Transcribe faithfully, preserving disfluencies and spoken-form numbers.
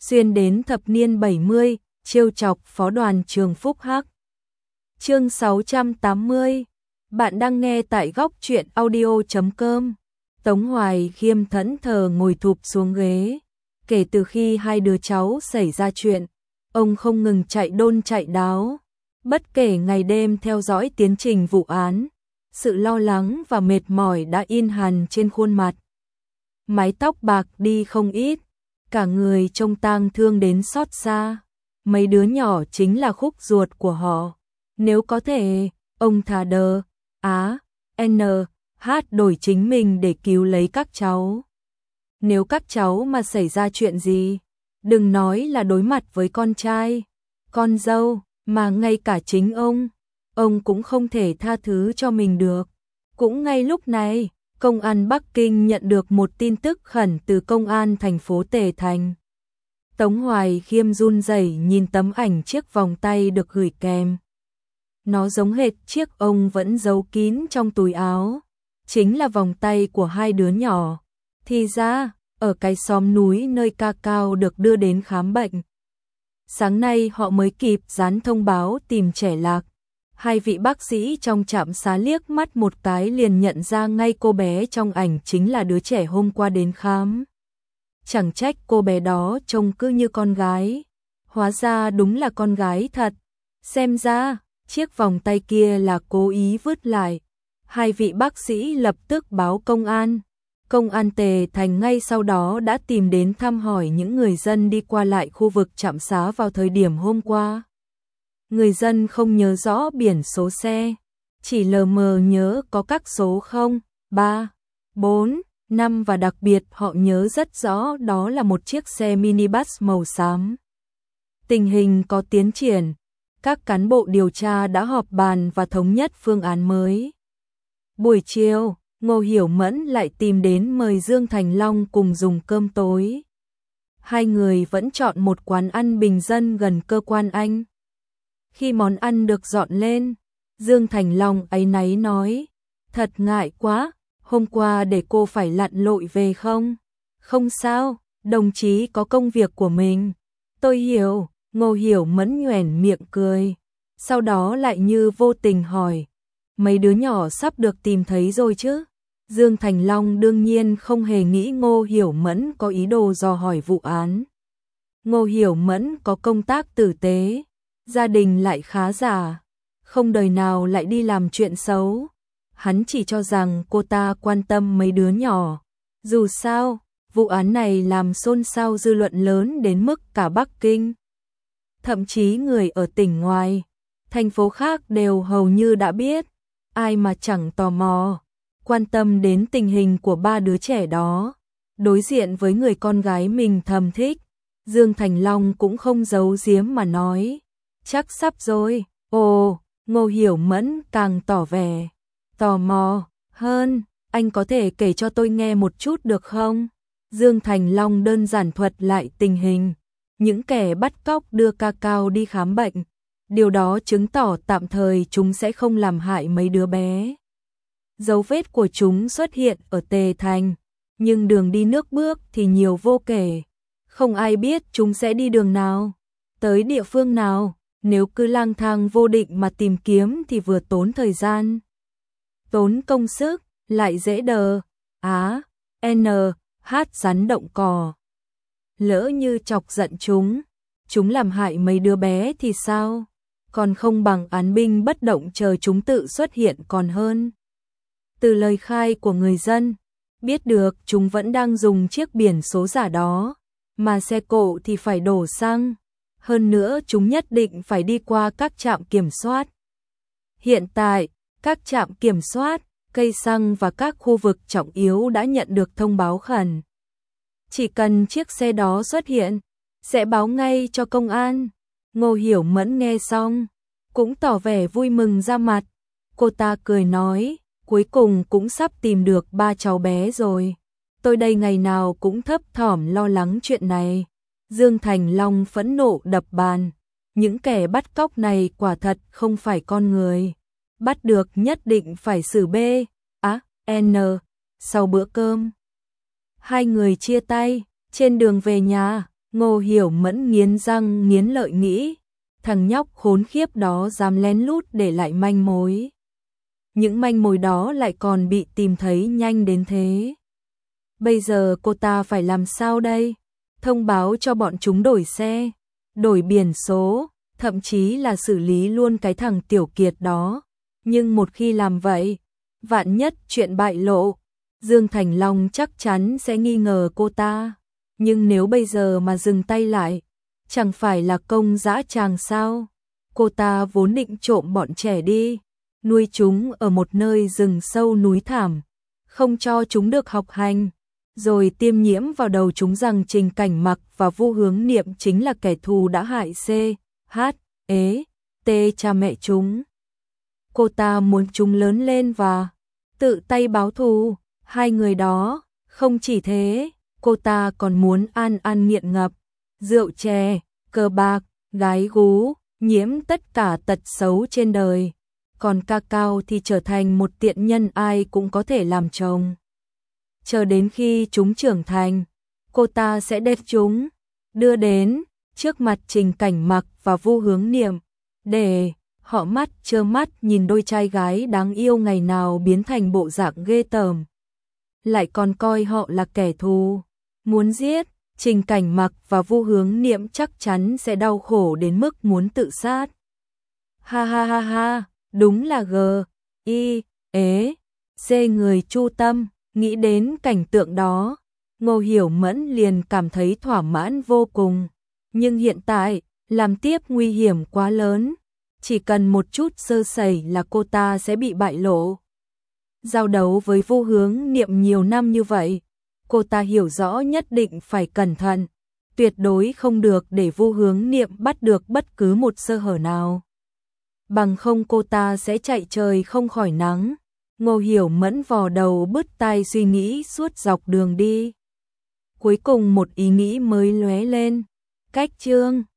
xuyên đến thập niên bảy mươi, trêu chọc phó đoàn trường Phúc Hắc. Chương sáu trăm tám mươi. Bạn đang nghe tại góc truyện audio chấm com. Tống Hoài Khiêm thẫn thờ ngồi thụp xuống ghế. Kể từ khi hai đứa cháu xảy ra chuyện, ông không ngừng chạy đôn chạy đáo. Bất kể ngày đêm theo dõi tiến trình vụ án, sự lo lắng và mệt mỏi đã in hằn trên khuôn mặt. Mái tóc bạc đi không ít, cả người trông tang thương đến xót xa. Mấy đứa nhỏ chính là khúc ruột của họ. Nếu có thể, ông thà đờ, á, n, hát đổi chính mình để cứu lấy các cháu. Nếu các cháu mà xảy ra chuyện gì, đừng nói là đối mặt với con trai, con dâu, mà ngay cả chính ông, ông cũng không thể tha thứ cho mình được. Cũng ngay lúc này, Công an Bắc Kinh nhận được một tin tức khẩn từ Công an thành phố Tề Thành. Tống Hoài Khiêm run rẩy nhìn tấm ảnh chiếc vòng tay được gửi kèm. Nó giống hệt chiếc ông vẫn giấu kín trong túi áo. Chính là vòng tay của hai đứa nhỏ. Thì ra, ở cái xóm núi nơi ca cao được đưa đến khám bệnh. Sáng nay họ mới kịp dán thông báo tìm trẻ lạc. Hai vị bác sĩ trong trạm xá liếc mắt một cái liền nhận ra ngay cô bé trong ảnh chính là đứa trẻ hôm qua đến khám. Chẳng trách cô bé đó trông cứ như con gái. Hóa ra đúng là con gái thật. Xem ra, chiếc vòng tay kia là cố ý vứt lại. Hai vị bác sĩ lập tức báo công an. Công an Tề Thành ngay sau đó đã tìm đến thăm hỏi những người dân đi qua lại khu vực trạm xá vào thời điểm hôm qua. Người dân không nhớ rõ biển số xe, chỉ lờ mờ nhớ có các số không, ba, bốn, năm và đặc biệt họ nhớ rất rõ đó là một chiếc xe minibus màu xám. Tình hình có tiến triển, các cán bộ điều tra đã họp bàn và thống nhất phương án mới. Buổi chiều, Ngô Hiểu Mẫn lại tìm đến mời Dương Thành Long cùng dùng cơm tối. Hai người vẫn chọn một quán ăn bình dân gần cơ quan anh. Khi món ăn được dọn lên, Dương Thành Long áy náy nói, thật ngại quá, hôm qua để cô phải lặn lội về không? Không sao, đồng chí có công việc của mình. Tôi hiểu, Ngô Hiểu Mẫn nhoẻn miệng cười. Sau đó lại như vô tình hỏi, mấy đứa nhỏ sắp được tìm thấy rồi chứ? Dương Thành Long đương nhiên không hề nghĩ Ngô Hiểu Mẫn có ý đồ dò hỏi vụ án. Ngô Hiểu Mẫn có công tác tử tế, gia đình lại khá giả, không đời nào lại đi làm chuyện xấu. Hắn chỉ cho rằng cô ta quan tâm mấy đứa nhỏ. Dù sao, vụ án này làm xôn xao dư luận lớn đến mức cả Bắc Kinh. Thậm chí người ở tỉnh ngoài, thành phố khác đều hầu như đã biết. Ai mà chẳng tò mò, quan tâm đến tình hình của ba đứa trẻ đó. Đối diện với người con gái mình thầm thích, Dương Thành Long cũng không giấu giếm mà nói, chắc sắp rồi. Ồ, Ngô Hiểu Mẫn càng tỏ vẻ tò mò hơn, anh có thể kể cho tôi nghe một chút được không? Dương Thành Long đơn giản thuật lại tình hình, những kẻ bắt cóc đưa ca cao đi khám bệnh. Điều đó chứng tỏ tạm thời chúng sẽ không làm hại mấy đứa bé. Dấu vết của chúng xuất hiện ở Tề Thành, nhưng đường đi nước bước thì nhiều vô kể. Không ai biết chúng sẽ đi đường nào, tới địa phương nào. Nếu cứ lang thang vô định mà tìm kiếm thì vừa tốn thời gian, tốn công sức, lại dễ đờ, á, n, hát rắn động cỏ. Lỡ như chọc giận chúng, chúng làm hại mấy đứa bé thì sao? Còn không bằng án binh bất động chờ chúng tự xuất hiện còn hơn. Từ lời khai của người dân, biết được chúng vẫn đang dùng chiếc biển số giả đó, mà xe cộ thì phải đổ xăng. Hơn nữa chúng nhất định phải đi qua các trạm kiểm soát. Hiện tại, các trạm kiểm soát, cây xăng và các khu vực trọng yếu đã nhận được thông báo khẩn. Chỉ cần chiếc xe đó xuất hiện, sẽ báo ngay cho công an. Ngô Hiểu Mẫn nghe xong, cũng tỏ vẻ vui mừng ra mặt. Cô ta cười nói, cuối cùng cũng sắp tìm được ba cháu bé rồi. Tôi đây ngày nào cũng thấp thỏm lo lắng chuyện này. Dương Thành Long phẫn nộ đập bàn. Những kẻ bắt cóc này quả thật không phải con người. Bắt được nhất định phải xử B, á, N. Sau bữa cơm, hai người chia tay. Trên đường về nhà, Ngô Hiểu Mẫn nghiến răng nghiến lợi nghĩ, thằng nhóc khốn khiếp đó dám lén lút để lại manh mối. Những manh mối đó lại còn bị tìm thấy nhanh đến thế. Bây giờ cô ta phải làm sao đây? Thông báo cho bọn chúng đổi xe, đổi biển số, thậm chí là xử lý luôn cái thằng Tiểu Kiệt đó. Nhưng một khi làm vậy, vạn nhất chuyện bại lộ, Dương Thành Long chắc chắn sẽ nghi ngờ cô ta. Nhưng nếu bây giờ mà dừng tay lại, chẳng phải là công dã tràng sao? Cô ta vốn định trộm bọn trẻ đi, nuôi chúng ở một nơi rừng sâu núi thảm, không cho chúng được học hành, rồi tiêm nhiễm vào đầu chúng rằng Trình Cảnh Mặc và Vu Hướng Niệm chính là kẻ thù đã hại C, H, E, T cha mẹ chúng. Cô ta muốn chúng lớn lên và tự tay báo thù. Hai người đó, không chỉ thế, cô ta còn muốn an an nghiện ngập, rượu chè, cờ bạc, gái gú, nhiễm tất cả tật xấu trên đời. Còn Ca Cao thì trở thành một tiện nhân ai cũng có thể làm chồng. Chờ đến khi chúng trưởng thành, cô ta sẽ đem chúng đưa đến trước mặt Trình Cảnh Mặc và Vu Hướng Niệm, để họ mắt trơ mắt nhìn đôi trai gái đáng yêu ngày nào biến thành bộ dạng ghê tởm, lại còn coi họ là kẻ thù, muốn giết. Trình Cảnh Mặc và Vu Hướng Niệm chắc chắn sẽ đau khổ đến mức muốn tự sát. Ha ha ha ha, đúng là G, I, ế, C người chu tâm. Nghĩ đến cảnh tượng đó, Ngô Hiểu Mẫn liền cảm thấy thỏa mãn vô cùng. Nhưng hiện tại, làm tiếp nguy hiểm quá lớn. Chỉ cần một chút sơ sẩy là cô ta sẽ bị bại lộ. Giao đấu với Vu Hướng Niệm nhiều năm như vậy, cô ta hiểu rõ nhất định phải cẩn thận, tuyệt đối không được để Vu Hướng Niệm bắt được bất cứ một sơ hở nào. Bằng không cô ta sẽ chạy trời không khỏi nắng. Ngô Hiểu Mẫn vò đầu bứt tai suy nghĩ suốt dọc đường đi. Cuối cùng một ý nghĩ mới lóe lên, cách chương